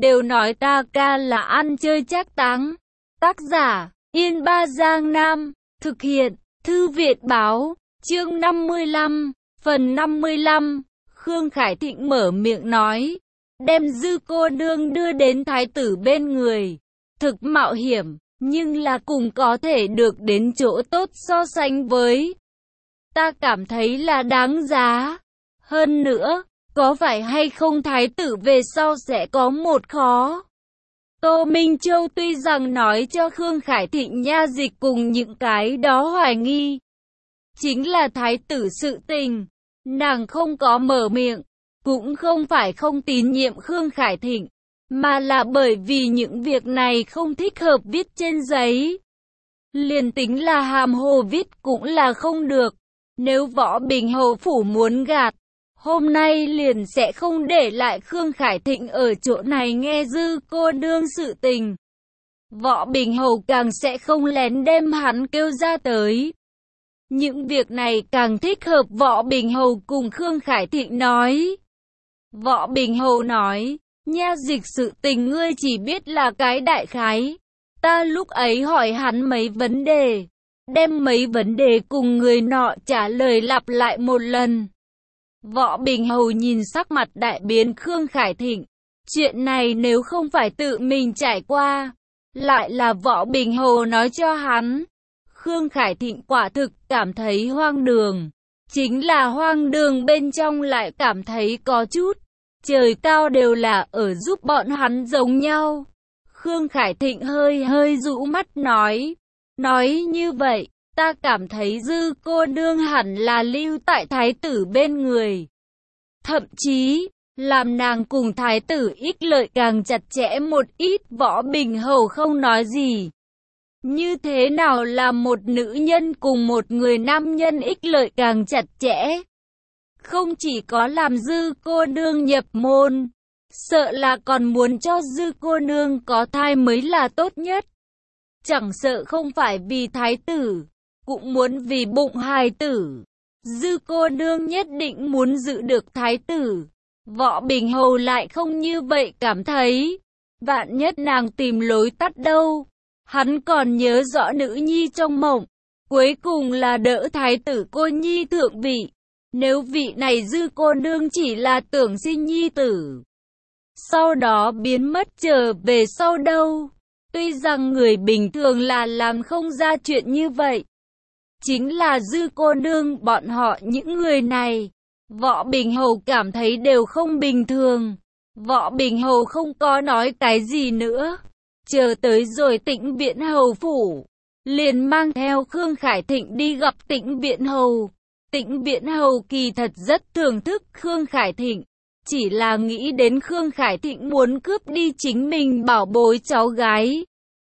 đều nói ta ca là ăn chơi trác táng. Tác giả, Yên Ba Giang Nam, thực hiện, Thư viện báo, chương 55, phần 55, Khương Khải Thịnh mở miệng nói, đem Dư cô nương đưa đến thái tử bên người, thực mạo hiểm, nhưng là cùng có thể được đến chỗ tốt so sánh với. Ta cảm thấy là đáng giá. Hơn nữa, có phải hay không thái tử về sau sẽ có một khó. Tô Minh Châu tuy rằng nói cho Khương Khải Thịnh nha dịch cùng những cái đó hoài nghi. Chính là thái tử sự tình. Nàng không có mở miệng. Cũng không phải không tín nhiệm Khương Khải Thịnh. Mà là bởi vì những việc này không thích hợp viết trên giấy. Liền tính là hàm hồ viết cũng là không được. Nếu Võ Bình Hầu phủ muốn gạt, hôm nay liền sẽ không để lại Khương Khải Thịnh ở chỗ này nghe Dư cô nương sự tình. Võ Bình Hầu càng sẽ không lén đem hắn kêu ra tới. Những việc này càng thích hợp Võ Bình Hầu cùng Khương Khải Thịnh nói. Võ Bình Hầu nói, nha dịch sự tình ngươi chỉ biết là cái đại khái. Ta lúc ấy hỏi hắn mấy vấn đề, đem mấy vấn đề cùng người nọ trả lời lặp lại một lần. Võ Bình Hầu nhìn sắc mặt đại biến Khương Khải Thịnh. Chuyện này nếu không phải tự mình trải qua, lại là Võ Bình Hầu nói cho hắn. Khương Khải Thịnh quả thực cảm thấy hoang đường. Chính là hoang đường bên trong lại cảm thấy có chút trời cao đều là ở giúp bọn hắn giống nhau. Khương Khải Thịnh hơi rũ mắt nói như vậy, ta cảm thấy Dư cô nương hẳn là lưu tại thái tử bên người. Thậm chí, làm nàng cùng thái tử ích lợi càng chặt chẽ một ít. Võ Bình Hầu không nói gì. Như thế nào là một nữ nhân cùng một người nam nhân ích lợi càng chặt chẽ? Không chỉ có làm Dư cô nương nhập môn, sợ là còn muốn cho Dư cô nương có thai mới là tốt nhất. Chẳng sợ không phải vì thái tử, cũng muốn vì bụng hài tử. Dư cô nương nhất định muốn giữ được thái tử. Võ Bình Hầu lại không như vậy cảm thấy. Vạn nhất nàng tìm lối tắt đâu. Hắn còn nhớ rõ nữ nhi trong mộng. Cuối cùng là đỡ thái tử cô nhi thượng vị. Nếu vị này Dư cô nương chỉ là tưởng sinh nhi tử, sau đó biến mất trở về sau đâu. Tuy rằng người bình thường là làm không ra chuyện như vậy. Chính là Dư cô nương bọn họ những người này. Võ Bình Hầu cảm thấy đều không bình thường. Võ Bình Hầu không có nói cái gì nữa. Chờ tới rồi Tĩnh Viễn Hầu phủ, liền mang theo Khương Khải Thịnh đi gặp Tĩnh Viễn Hầu. Tĩnh Viễn Hầu kỳ thật rất thưởng thức Khương Khải Thịnh. Chỉ là nghĩ đến Khương Khải Thịnh muốn cướp đi chính mình bảo bối cháu gái,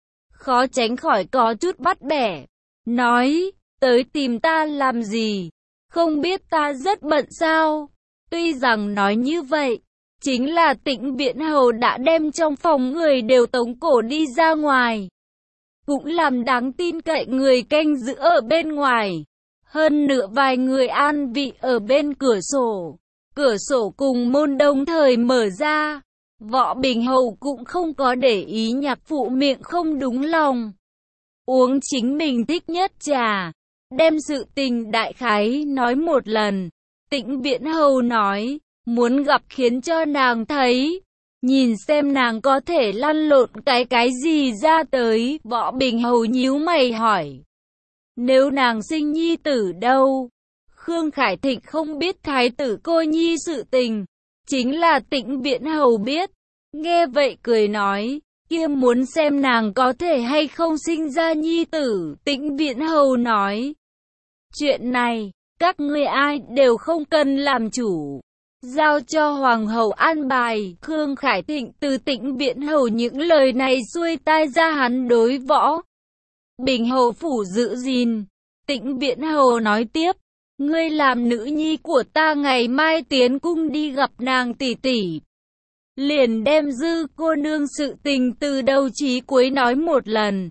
khó tránh khỏi có chút bắt bẻ. Nói, tới tìm ta làm gì? Không biết ta rất bận sao? Tuy rằng nói như vậy, chính là Tĩnh Viễn Hầu đã đem trong phòng người đều tống cổ đi ra ngoài. Cũng làm đáng tin cậy người canh giữ ở bên ngoài. Hơn nữa vài người an vị ở bên cửa sổ. Cửa sổ cùng môn đồng thời mở ra. Võ Bình Hầu cũng không có để ý nhạc phụ miệng không đúng lòng. Uống chính mình thích nhất trà. Đem sự tình đại khái nói một lần. Tĩnh Viễn Hầu nói, muốn gặp khiến cho nàng thấy. Nhìn xem nàng có thể lăn lộn cái gì ra tới. Võ Bình Hầu nhíu mày hỏi. Nếu nàng sinh nhi tử đâu? Khương Khải Thịnh không biết thái tử cô nhi sự tình. Chính là Tĩnh Viễn Hầu biết. Nghe vậy cười nói, kia muốn xem nàng có thể hay không sinh ra nhi tử. Tĩnh Viễn Hầu nói, chuyện này, các ngươi ai đều không cần làm chủ. Giao cho Hoàng hậu an bài. Khương Khải Thịnh từ Tĩnh Viễn Hầu những lời này xuôi tai ra hắn đối Võ Bình Hầu phủ giữ gìn. Tĩnh Viễn Hầu nói tiếp, ngươi làm nữ nhi của ta ngày mai tiến cung đi gặp nàng tỷ tỷ. Liền đem Dư cô nương sự tình từ đầu chí cuối nói một lần.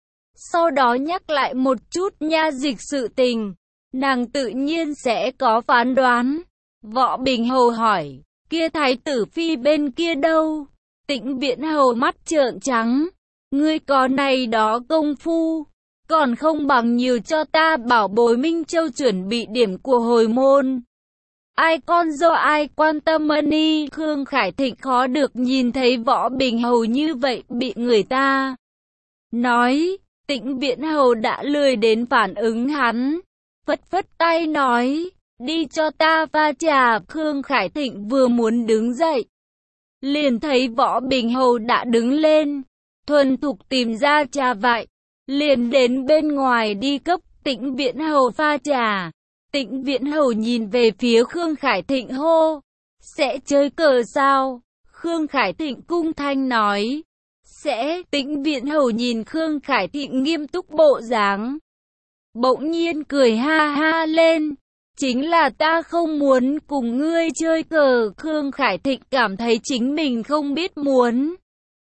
Sau đó nhắc lại một chút nha dịch sự tình. Nàng tự nhiên sẽ có phán đoán. Võ Bình Hầu hỏi, kia thái tử phi bên kia đâu? Tĩnh Viễn Hầu mắt trợn trắng. Ngươi có này đó công phu, còn không bằng nhiều cho ta bảo bối Minh Châu chuẩn bị điểm của hồi môn. Ai con dâu ai quan tâm ân. Khương Khải Thịnh khó được nhìn thấy Võ Bình Hầu như vậy bị người ta nói. Tĩnh Viễn Hầu đã lười đến phản ứng hắn, phất phất tay nói, đi cho ta pha trà. Khương Khải Thịnh vừa muốn đứng dậy, liền thấy Võ Bình Hầu đã đứng lên, thuần thục tìm ra trà vại, liền đến bên ngoài đi cấp Tĩnh Viễn Hầu pha trà. Tĩnh Viễn Hầu nhìn về phía Khương Khải Thịnh hô, sẽ chơi cờ sao? Khương Khải Thịnh cung thanh nói, sẽ. Tĩnh Viễn Hầu nhìn Khương Khải Thịnh nghiêm túc bộ dáng, bỗng nhiên cười ha ha lên, chính là ta không muốn cùng ngươi chơi cờ. Khương Khải Thịnh cảm thấy chính mình không biết muốn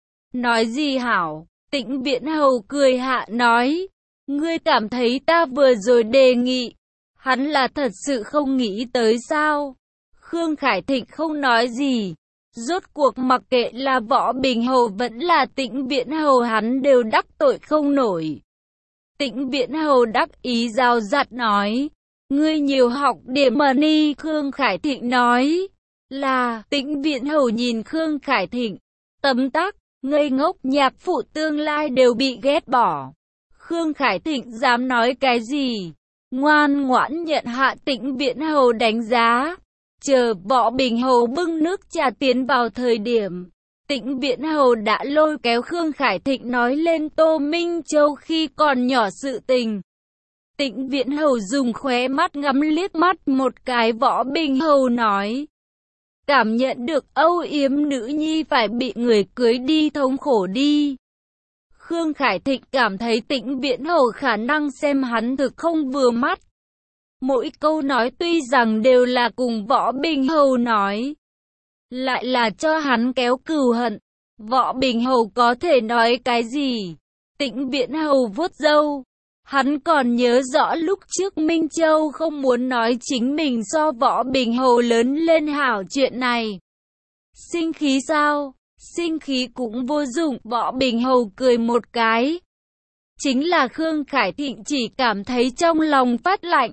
nói gì hảo. Tĩnh Viễn Hầu cười hạ nói, ngươi cảm thấy ta vừa rồi đề nghị, hắn là thật sự không nghĩ tới sao? Khương Khải Thịnh không nói gì. Rốt cuộc mặc kệ là Võ Bình Hầu vẫn là Tĩnh Viễn Hầu hắn đều đắc tội không nổi. Tĩnh Viễn Hầu đắc ý rào rạt nói, ngươi nhiều học điểm đi. Khương Khải Thịnh nói, là. Tĩnh Viễn Hầu nhìn Khương Khải Thịnh, tấm tắc, ngây ngốc, nhạc phụ tương lai đều bị ghét bỏ. Khương Khải Thịnh dám nói cái gì? Ngoan ngoãn nhận hạ Tĩnh Viễn Hầu đánh giá. Chờ Võ Bình Hầu bưng nước trà tiến vào thời điểm, Tĩnh Viễn Hầu đã lôi kéo Khương Khải Thịnh nói lên Tô Minh Châu khi còn nhỏ sự tình. Tĩnh Viễn Hầu dùng khóe mắt ngắm liếc mắt một cái Võ Bình Hầu nói, cảm nhận được âu yếm nữ nhi phải bị người cưới đi thống khổ đi. Khương Khải Thịnh cảm thấy Tĩnh Viễn Hầu khả năng xem hắn thực không vừa mắt. Mỗi câu nói tuy rằng đều là cùng Võ Bình Hầu nói, lại là cho hắn kéo cừu hận. Võ Bình Hầu có thể nói cái gì? Tĩnh Viễn Hầu vuốt râu. Hắn còn nhớ rõ lúc trước Minh Châu không muốn nói chính mình so Võ Bình Hầu lớn lên hảo chuyện này. Sinh khí sao? Sinh khí cũng vô dụng. Võ Bình Hầu cười một cái. Chính là Khương Khải Thịnh chỉ cảm thấy trong lòng phát lạnh.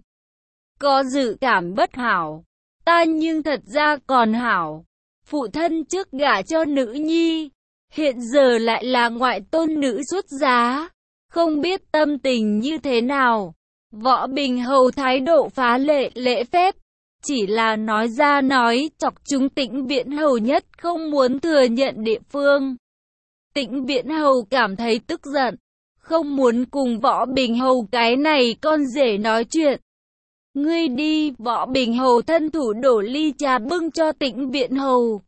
Có dự cảm bất hảo. Ta nhưng thật ra còn hảo. Phụ thân trước gả cho nữ nhi, hiện giờ lại là ngoại tôn nữ xuất giá. Không biết tâm tình như thế nào. Võ Bình Hầu thái độ phá lệ lễ phép, chỉ là nói ra nói chọc chúng Tĩnh Viễn Hầu nhất không muốn thừa nhận địa phương. Tĩnh Viễn Hầu cảm thấy tức giận, không muốn cùng Võ Bình Hầu cái này con rể nói chuyện. Ngươi đi. Võ Bình Hầu thân thủ đổ ly trà bưng cho Tĩnh Viễn Hầu,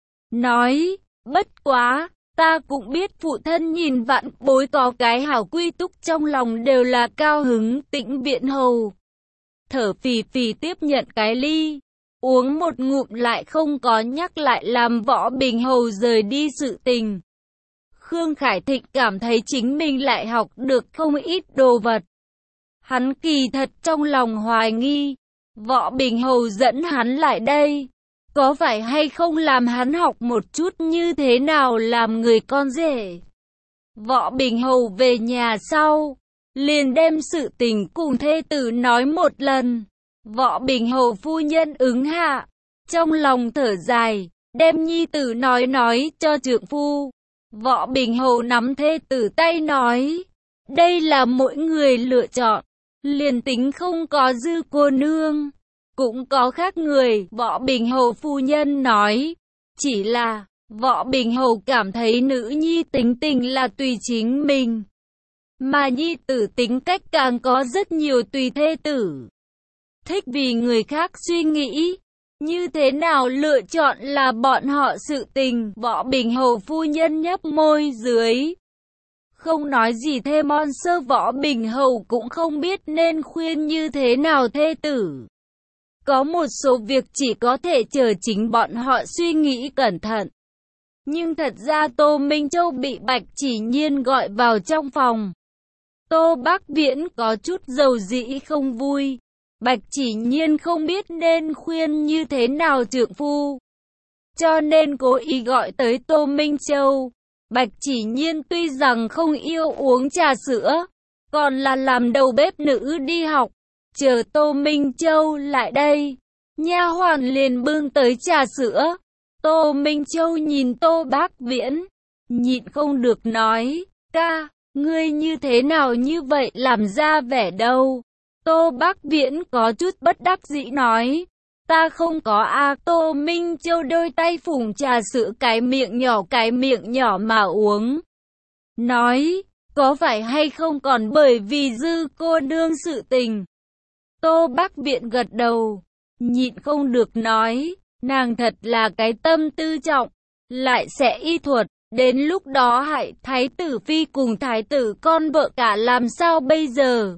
nói, bất quá, ta cũng biết phụ thân nhìn vạn bối có cái hảo quy túc trong lòng đều là cao hứng. Tĩnh Viễn Hầu thở phì phì tiếp nhận cái ly, uống một ngụm lại không có nhắc lại làm Võ Bình Hầu rời đi sự tình. Khương Khải Thịnh cảm thấy chính mình lại học được không ít đồ vật. Hắn kỳ thật trong lòng hoài nghi, Võ Bình Hầu dẫn hắn lại đây, có phải hay không làm hắn học một chút như thế nào làm người con rể. Võ Bình Hầu về nhà sau, liền đem sự tình cùng thê tử nói một lần. Võ Bình Hầu phu nhân ứng hạ, trong lòng thở dài, đem nhi tử nói cho trượng phu. Võ Bình Hầu nắm thê tử tay nói, đây là mỗi người lựa chọn, liền tính không có Dư cô nương, cũng có khác người. Võ Bình Hầu phu nhân nói, chỉ là Võ Bình Hầu cảm thấy nữ nhi tính tình là tùy chính mình, mà nhi tử tính cách càng có rất nhiều tùy thê tử. Thích vì người khác suy nghĩ, như thế nào lựa chọn là bọn họ sự tình. Võ Bình Hầu phu nhân nhấp môi dưới, không nói gì thêm. Sơ Võ Bình Hầu cũng không biết nên khuyên như thế nào thê tử. Có một số việc chỉ có thể chờ chính bọn họ suy nghĩ cẩn thận. Nhưng thật ra Tô Minh Châu bị Bạch Chỉ Nhiên gọi vào trong phòng. Tô Bắc Viễn có chút dầu dĩ không vui. Bạch Chỉ Nhiên không biết nên khuyên như thế nào trượng phu. cho nên cố ý gọi tới Tô Minh Châu. Bạch Chỉ Nhiên tuy rằng không yêu uống trà sữa, còn là làm đầu bếp nữ đi học, chờ Tô Minh Châu lại đây, nha hoàn liền bưng tới trà sữa. Tô Minh Châu nhìn Tô Bác Viễn, nhịn không được nói, ca, ngươi như thế nào như vậy làm ra vẻ đâu. Tô Bác Viễn có chút bất đắc dĩ nói, ta không có a. Tô Minh Châu đôi tay phủng trà sữa cái miệng nhỏ mà uống. Nói, có phải hay không còn bởi vì Dư cô nương sự tình. Tô Bác Viễn gật đầu, nhịn không được nói, nàng thật là cái tâm tư trọng, lại sẽ y thuật, đến lúc đó hại thái tử phi cùng thái tử con vợ cả làm sao bây giờ.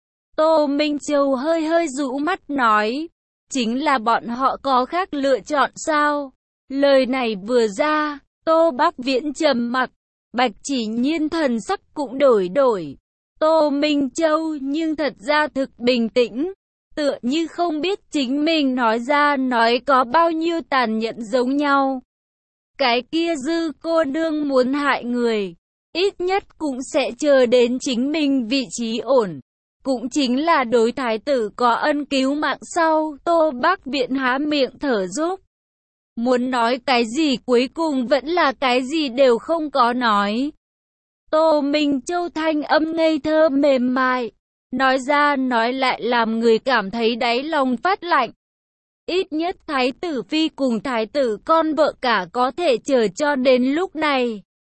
Tô Minh Châu hơi rũ mắt nói, chính là bọn họ có khác lựa chọn sao? Lời này vừa ra, Tô Bác Viễn trầm mặc, Bạch Chỉ Nhiên thần sắc cũng đổi. Tô Minh Châu nhưng thật ra thực bình tĩnh, tựa như không biết chính mình nói ra nói có bao nhiêu tàn nhẫn giống nhau. Cái kia Dư cô nương muốn hại người, ít nhất cũng sẽ chờ đến chính mình vị trí ổn. Cũng chính là đối thái tử có ân cứu mạng sau. Tô Bác Viễn há miệng thở dốc, muốn nói cái gì cuối cùng vẫn là cái gì đều không có nói. Tô Minh Châu thanh âm ngây thơ mềm mại, nói ra nói lại làm người cảm thấy đáy lòng phát lạnh. Ít nhất thái tử phi cùng thái tử con vợ cả có thể chờ cho đến lúc này.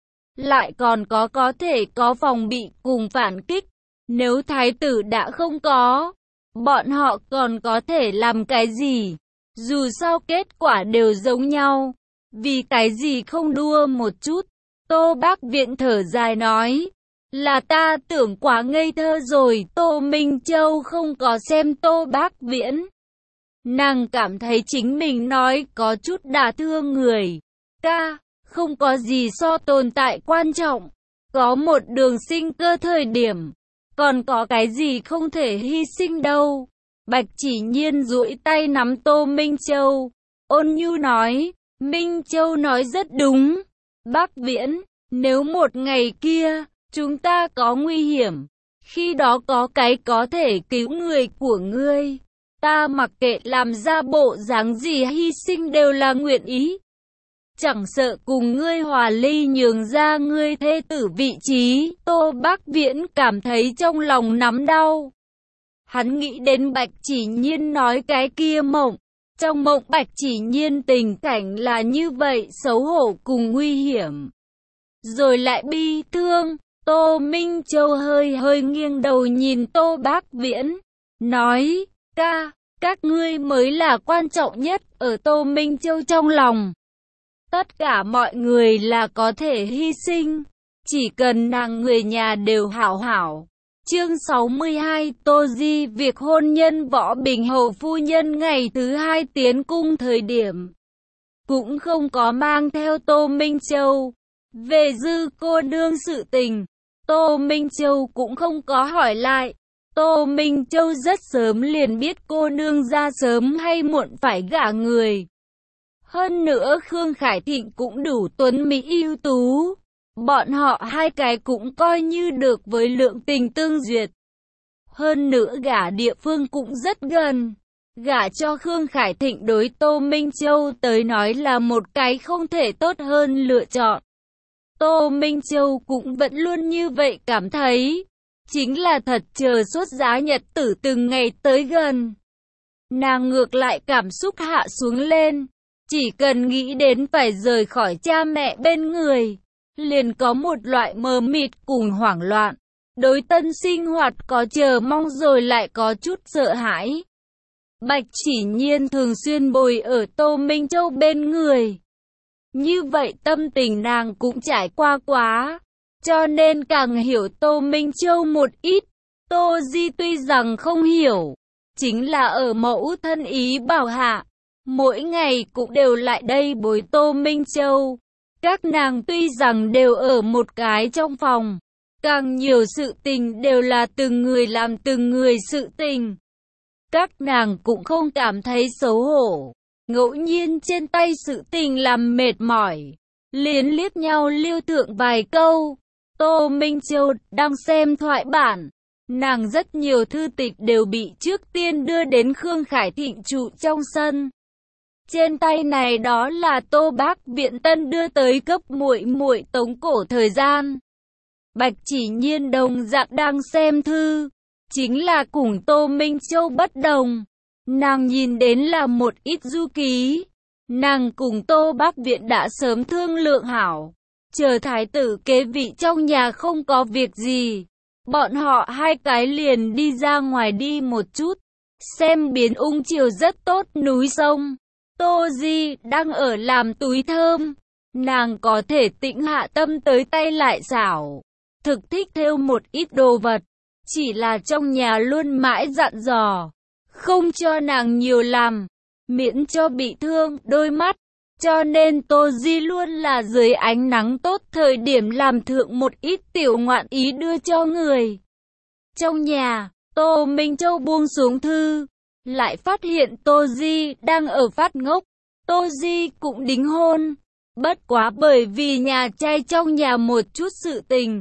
Lại còn có thể có phòng bị cùng phản kích. Nếu thái tử đã không có, bọn họ còn có thể làm cái gì? Dù sao kết quả đều giống nhau, vì cái gì không đua một chút? Tô Bác Viễn thở dài nói, là ta tưởng quá ngây thơ rồi. Tô Minh Châu không có xem Tô Bác Viễn, nàng cảm thấy chính mình nói có chút đả thương người. Ca, không có gì so tồn tại quan trọng, có một đường sinh cơ thời điểm, còn có cái gì không thể hy sinh đâu. Bạch Chỉ Nhiên duỗi tay nắm Tô Minh Châu, ôn nhu nói, Minh Châu nói rất đúng. Bác Viễn, nếu một ngày kia, chúng ta có nguy hiểm, khi đó có cái có thể cứu người của ngươi, ta mặc kệ làm ra bộ dáng gì hy sinh đều là nguyện ý. Chẳng sợ cùng ngươi hòa ly nhường ra ngươi thê tử vị trí. Tô Bác Viễn cảm thấy trong lòng nắm đau. Hắn nghĩ đến Bạch Chỉ Nhiên nói cái kia mộng. Trong mộng Bạch Chỉ Nhiên tình cảnh là như vậy, xấu hổ cùng nguy hiểm. Rồi lại bi thương. Tô Minh Châu hơi nghiêng đầu nhìn Tô Bác Viễn, nói, ca, các ngươi mới là quan trọng nhất ở Tô Minh Châu trong lòng. Tất cả mọi người là có thể hy sinh, chỉ cần nàng người nhà đều hảo hảo. Chương 62 Tô Di việc hôn nhân Võ Bình Hầu phu nhân ngày thứ 2 tiến cung thời điểm, cũng không có mang theo Tô Minh Châu. Về Dư cô nương sự tình, Tô Minh Châu cũng không có hỏi lại. Tô Minh Châu rất sớm liền biết cô nương ra sớm hay muộn phải gả người. Hơn nữa Khương Khải Thịnh cũng đủ tuấn mỹ ưu tú. Bọn họ hai cái cũng coi như được với lượng tình tương duyệt. Hơn nữa gả địa phương cũng rất gần. Gả cho Khương Khải Thịnh đối Tô Minh Châu tới nói là một cái không thể tốt hơn lựa chọn. Tô Minh Châu cũng vẫn luôn như vậy cảm thấy. Chính là thật chờ xuất giá nhật tử từng ngày tới gần, nàng ngược lại cảm xúc hạ xuống lên. Chỉ cần nghĩ đến phải rời khỏi cha mẹ bên người, liền có một loại mờ mịt cùng hoảng loạn. Đối tân sinh hoạt có chờ mong rồi lại có chút sợ hãi. Bạch Chỉ Nhiên thường xuyên bồi ở Tô Minh Châu bên người. Như vậy tâm tình nàng cũng trải qua quá, cho nên càng hiểu Tô Minh Châu một ít. Tô Di tuy rằng không hiểu, chính là ở mẫu thân ý bảo hạ, mỗi ngày cũng đều lại đây bồi Tô Minh Châu. Các nàng tuy rằng đều ở một cái trong phòng, càng nhiều sự tình đều là từng người làm từng người sự tình. Các nàng cũng không cảm thấy xấu hổ. ngẫu nhiên trên tay sự tình làm mệt mỏi, liền liếc nhau lưu thượng vài câu. Tô Minh Châu đang xem thoại bản, nàng rất nhiều thư tịch đều bị trước tiên đưa đến Khương Khải Thịnh trụ trong sân. Trên tay này đó là Tô Bác Viện Tân đưa tới cấp muội muội Tống Cổ thời gian. Bạch Chỉ Nhiên đồng dạng đang xem thư, chính là cùng Tô Minh Châu bất đồng. Nàng nhìn đến là một ít du ký. Nàng cùng Tô Bác Viện đã sớm thương lượng hảo, chờ thái tử kế vị trong nhà không có việc gì, bọn họ hai cái liền đi ra ngoài đi một chút, xem biến ung chiều rất tốt núi sông. Tô Di đang ở làm túi thơm, nàng có thể tĩnh hạ tâm tới tay lại xảo, thực thích thêu một ít đồ vật, chỉ là trong nhà luôn mãi dặn dò, không cho nàng nhiều làm, miễn cho bị thương đôi mắt, cho nên Tô Di luôn là dưới ánh nắng tốt thời điểm làm thượng một ít tiểu ngoạn ý đưa cho người. Trong nhà, Tô Minh Châu buông xuống thư, lại phát hiện Tô Di đang ở phát ngốc. Tô Di cũng đính hôn, bất quá bởi vì nhà trai trong nhà một chút sự tình,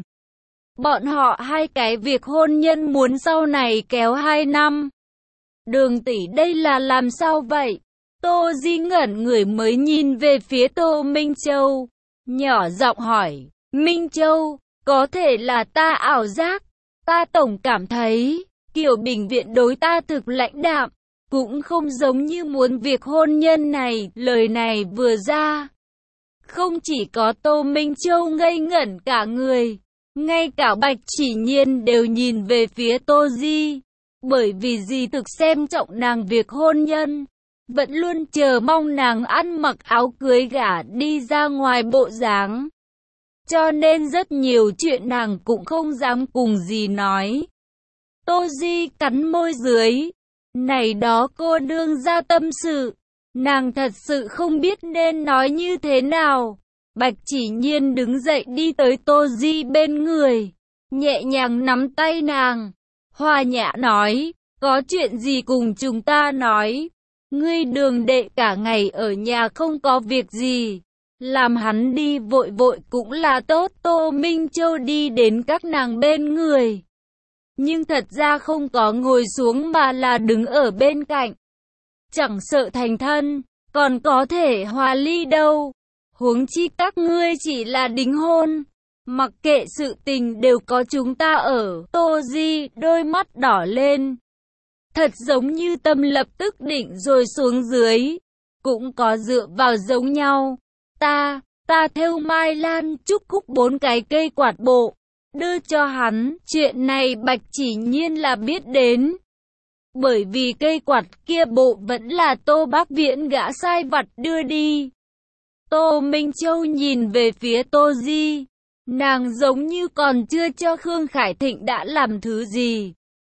bọn họ hai cái việc hôn nhân muốn sau này kéo 2 năm. Đường tỷ đây là làm sao vậy? Tô Di ngẩn người mới nhìn về phía Tô Minh Châu, nhỏ giọng hỏi, Minh Châu, có thể là ta ảo giác, ta tổng cảm thấy, Kiều Bình Viện đối ta thực lãnh đạm, cũng không giống như muốn việc hôn nhân này. Lời này vừa ra, không chỉ có Tô Minh Châu ngây ngẩn cả người, ngay cả Bạch Chỉ Nhiên đều nhìn về phía Tô Di, bởi vì dì thực xem trọng nàng việc hôn nhân, vẫn luôn chờ mong nàng ăn mặc áo cưới gả đi ra ngoài bộ dáng. Cho nên rất nhiều chuyện nàng cũng không dám cùng dì nói. Tô Di cắn môi dưới, này đó cô nương ra tâm sự, nàng thật sự không biết nên nói như thế nào. Bạch Chỉ Nhiên đứng dậy đi tới Tô Di bên người, nhẹ nhàng nắm tay nàng, hòa nhã nói, có chuyện gì cùng chúng ta nói. Ngươi Đường đệ cả ngày ở nhà không có việc gì, làm hắn đi vội vội cũng là tốt. Tô Minh Châu đi đến các nàng bên người, nhưng thật ra không có ngồi xuống mà là đứng ở bên cạnh. Chẳng sợ thành thân, còn có thể hòa ly đâu. Huống chi các ngươi chỉ là đính hôn, mặc kệ sự tình đều có chúng ta ở. Tô Di đôi mắt đỏ lên, thật giống như tâm lập tức định rồi xuống dưới, cũng có dựa vào giống nhau. Ta thêu mai lan trúc cúc 4 cái cây quạt bộ, đưa cho hắn. Chuyện này Bạch Chỉ Nhiên là biết đến, bởi vì cây quạt kia bộ vẫn là Tô Bác Viễn gã sai vặt đưa đi. Tô Minh Châu nhìn về phía Tô Di, nàng giống như còn chưa cho Khương Khải Thịnh đã làm thứ gì.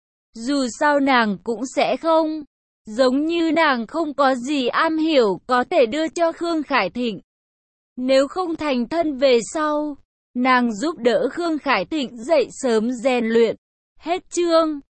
Dù sao nàng cũng sẽ không, giống như nàng không có gì am hiểu có thể đưa cho Khương Khải Thịnh. Nếu không thành thân về sau, nàng giúp đỡ Khương Khải Thịnh dậy sớm rèn luyện. Hết chương.